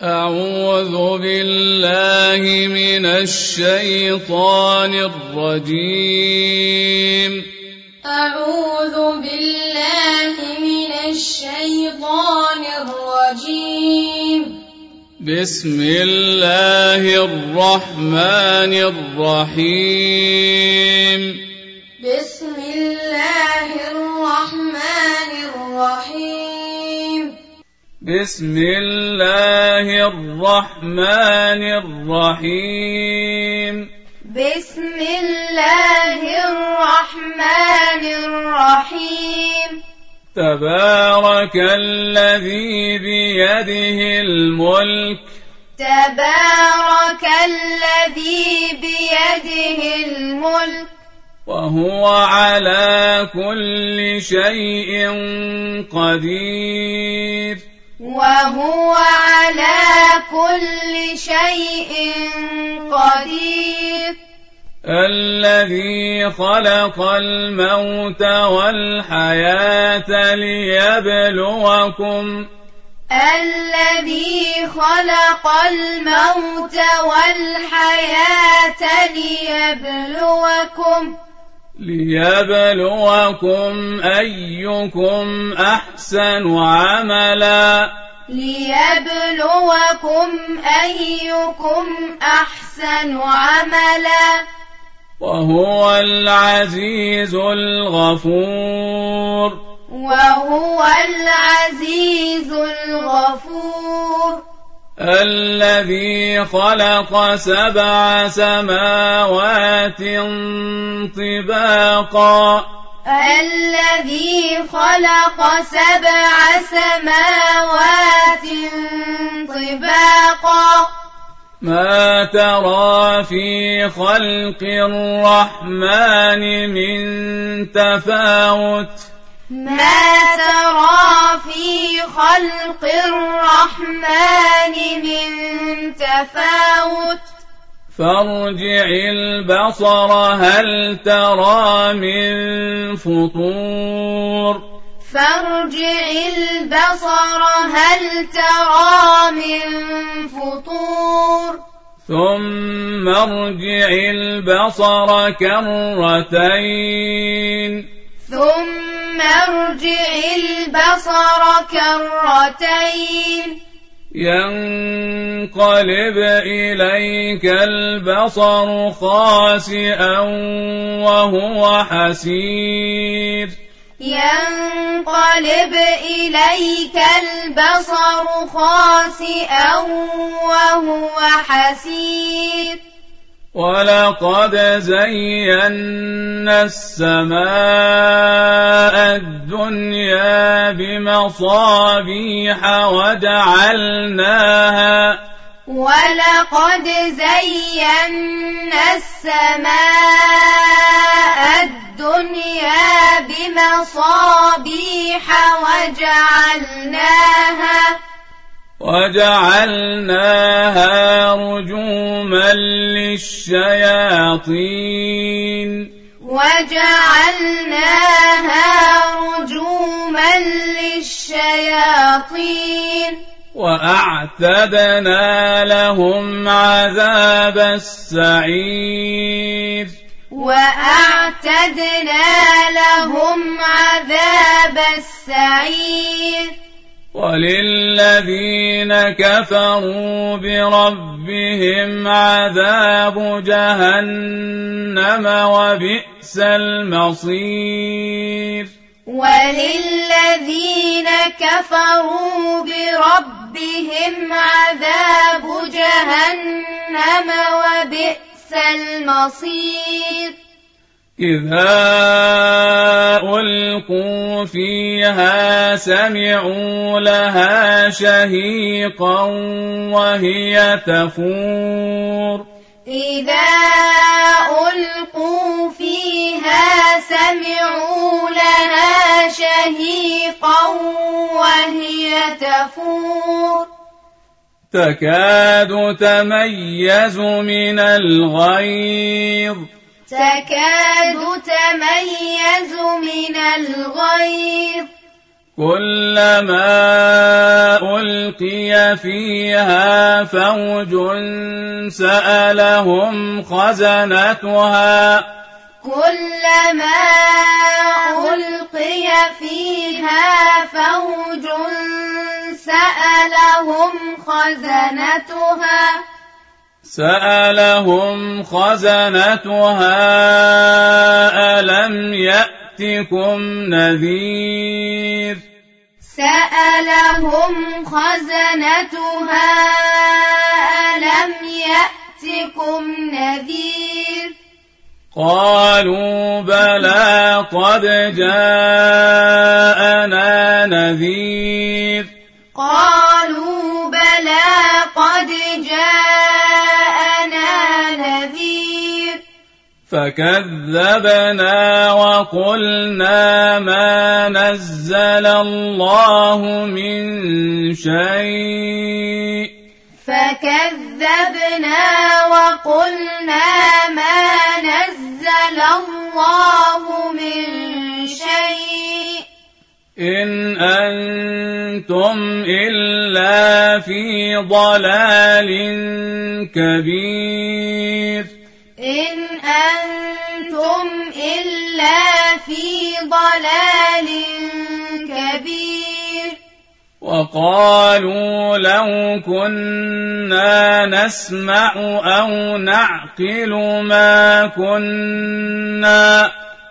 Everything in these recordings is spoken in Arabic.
أعوذ بالله من الشيطان الرجيم. أعوذ بالله من الشيطان الرجيم. بسم الله الرحمن الرحيم. بسم الله الرحمن الرحيم. بسم الله الرحمن الرحيم. بسم الله الرحمن الرحيم. تبارك الذي بيده الملك. تبارك الذي بيده الملك وهو على كل شيء قدير. وهو على كل شيء قدير. الذي خلق الموت والحياة ليبلوكم. الذي خلق الموت والحياة ليبلوكم أيكم أحسن عملا. ليبلوكم أيكم أحسن عملا. وهو العزيز الغفور. وهو العزيز الغفور. الذي خلق 7 سماوات طباقا. الذي خلق 7 سماوات طباقا. ما ترى في خلق الرحمن من تفاوت. ما ترى في خلق الرحمن من تفاوت. فارجع البصر هل ترى من فطور. فارجع البصر هل ترى من فطور. ثم ارجع البصر كرتين. ثم ارجع البصر كرتين. ينقلب إليك البصر خاسئا وهو حسير. ينقلب إليك البصر خاسئا وهو حسير. ولقد زينا السماء الدنيا بمصابيح ولقد زينا السماء الدنيا بمصابيح وجعلناها رجوما للشياطين. وجعلناها رجوما للشياطين. وأعتدنا لهم عذاب السعير. وأعتدنا لهم عذاب السعير. وللذين كفروا بربهم عذاب جهنم وبئس المصير. وللذين كفروا بربهم عذاب جهنم وبئس المصير. إذا ألقوا فيها سمعوا لها شهيقا وهي تفور. إذا ألقوا فيها سمعوا لها شهيقا وهي تفور. تكاد تميز من الغيظ. تكاد تميز من الغيظ. كلما ألقي فيها فوج سألهم خزنتها كلما ألقي فيها فوج سألهم خزنتها ألم يأتكم نذير قالوا بلى قد جاءنا نذير فكذبنا وقلنا ما نزل الله من شيء إن أنتم إلا في ضلال كبير وقالوا لو كنا نسمع أو نعقل ما كنا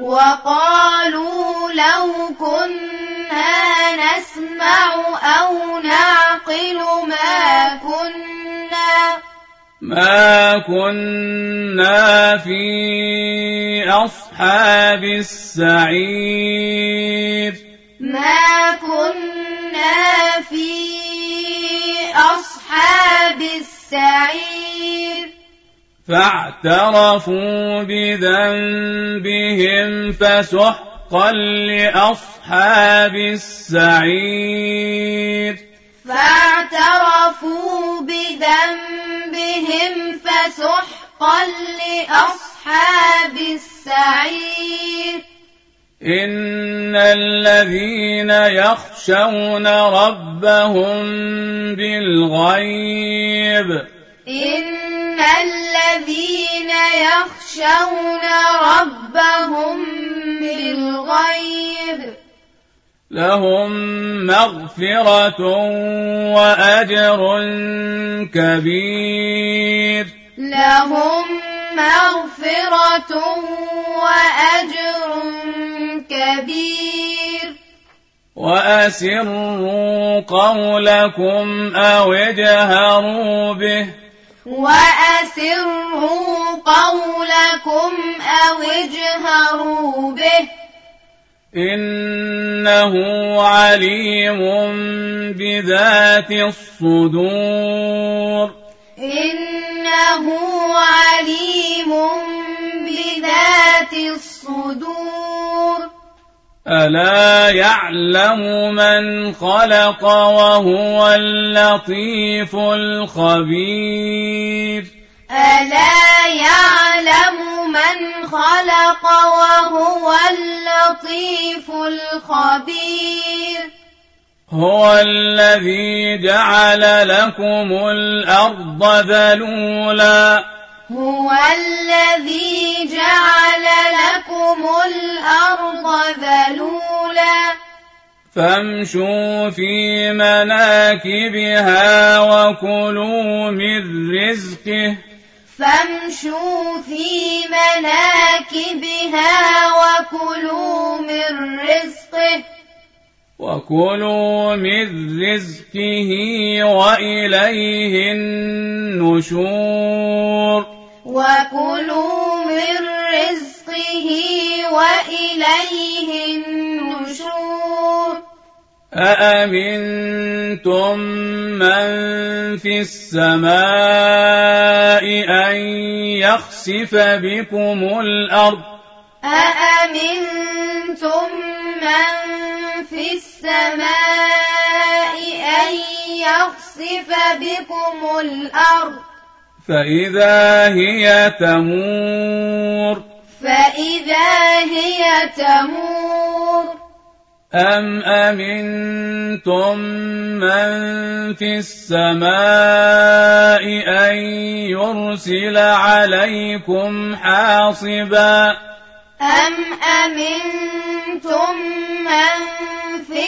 ما كنا في أصحاب السعير فاعترفوا بذنبهم فسحقا لأصحاب السعير إن الذين يخشون ربهم بالغيب لهم مغفرة وأجر كبير وأسروا قولكم أو اجهروا به إنه عليم بذات الصدور ألا يعلم من خلق وهو اللطيف الخبير هو الذي جعل لكم الأرض ذلولا فامشوا في مناكبها وكلوا من رزقه وإليه النشور أأمنتم من في السماء أن يخسف بكم الأرض فإذا هي تمور أم أمنتم من في السماء أن يرسل عليكم حاصبا أم أمنتم من في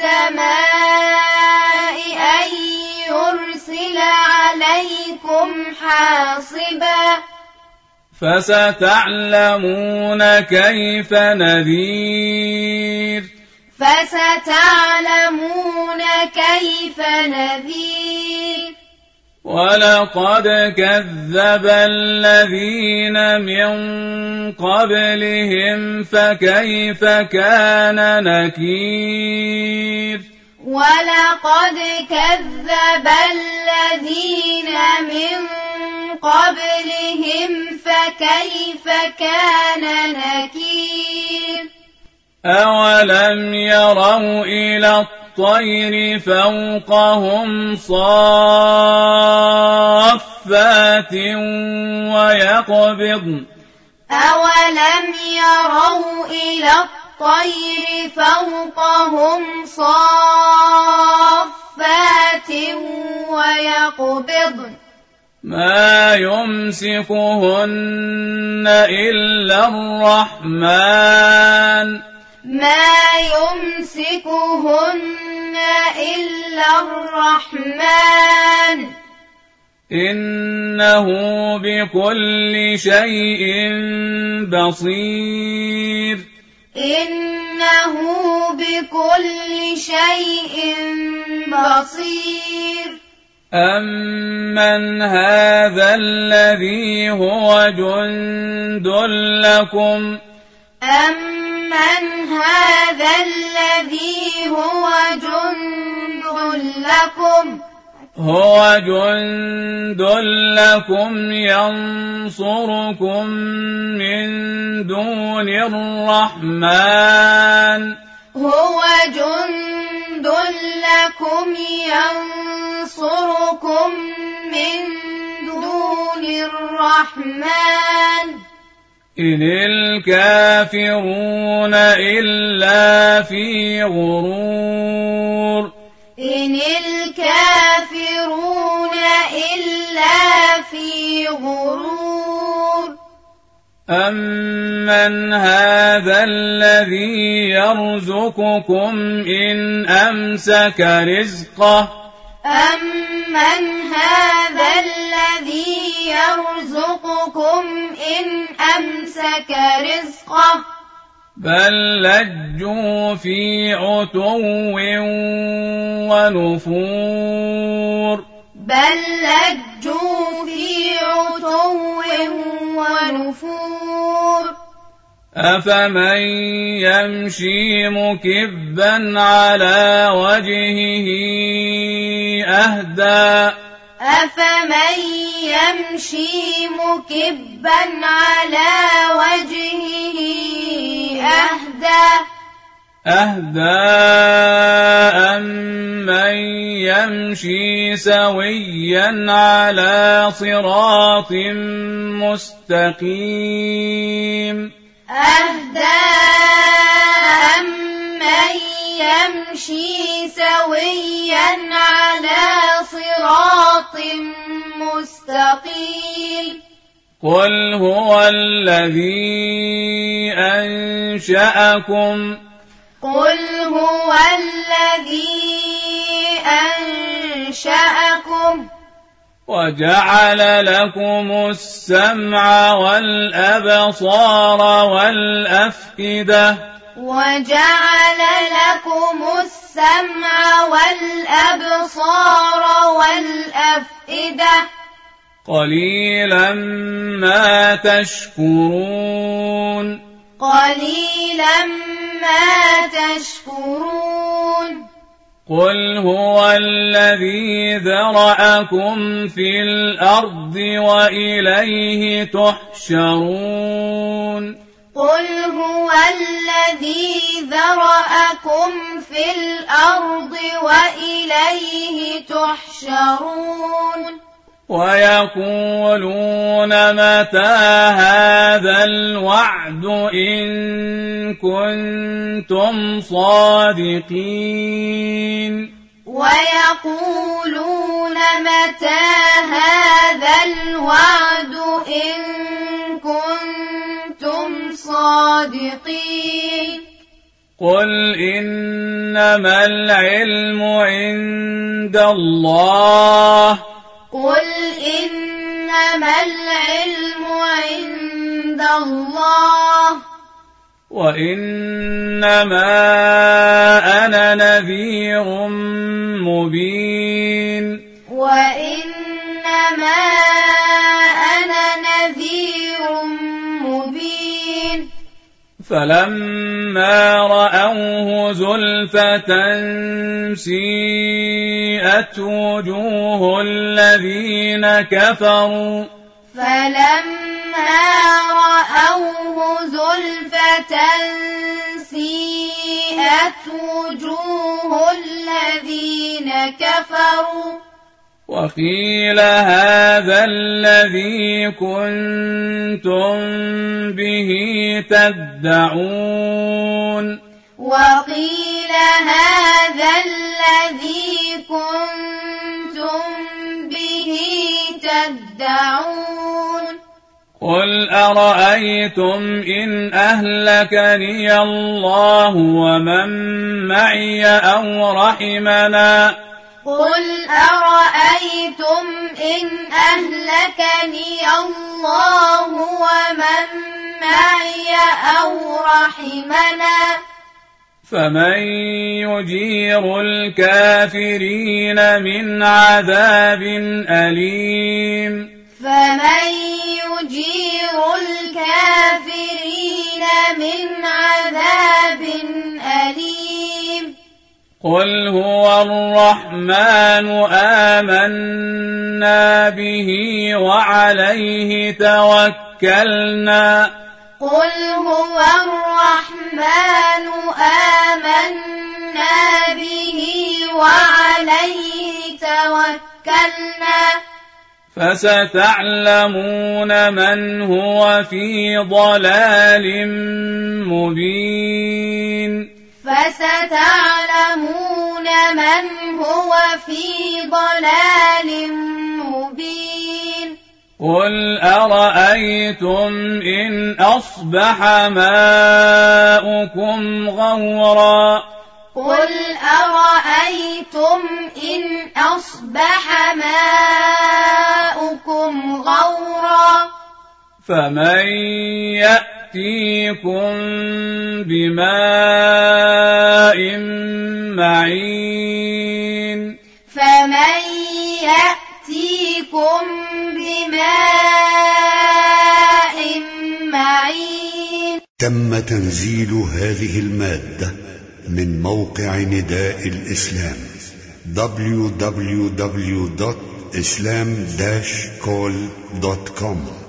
السماء أن يرسل عليكم حاصبا فستعلمون كيف نذير ولقد كذب الذين من قبلهم فكيف كان نكير ولقد كذب الذين من قبلهم فكيف كان نكير أولم يروا إلى الطير فوقهم صافات ويقبضن أولم يروا إلى الطير فوقهم صافات ويقبضن ما يمسكهن إلا الرحمن إنه بكل شيء بصير أمن هذا الذي هو جند لكم هو جند لكم ينصركم من دون الرحمن إن الكافرون إلا في غرور أمن هذا الذي يرزقكم إن أمسك رزقه بل لجوا في عتو ونفور أفمن يمشي مكبا على وجهه أهدى أمن يمشي سويا على صراط مستقيم قل هو الذي أنشأكم وجعل لكم السمع والأبصار والأفئدة قليلا ما تشكرون قل هو الذي ذرأكم في الأرض وإليه تحشرون ويقولون متى هذا الوعد إن كنتم صادقين ويقولون متى هذا الوعد إن كنتم صادقين قل إنما العلم عند الله قل إنما العلم عند الله وإنما أنا نذير مبين وإنما أنا نذير مبين فلما رأوه زلفة سيئت وجوه الذين كفروا فلما رأوه زلفة سيئت وجوه الذين كفروا وقيل هذا الذي كنتم به تدعون وقيل هذا الذي كنتم به تدعون قل أرأيتم إن أهلكني الله ومن معي أو رحمنا قل أرأيتم إن أهلكني الله ومن معي أو رحمنا فمن يجير الكافرين من عذاب أليم فمن يجير الكافرين من عذاب أليم قل هو الرحمن آمنا به وعليه توكلنا قل هو الرحمن آمنا به وعليه توكلنا فستعلمون من هو في ضلال مبين فستعلمون من هو في ضلال مبين قل أرأيتم إن أصبح ماؤكم غورا قل أرأيتم إن أصبح ماؤكم غورا فمن يأتيكم بماء معين فمن يأتيكم بماء معين. تم تنزيل هذه المادة من موقع نداء الإسلام www.islam-call.com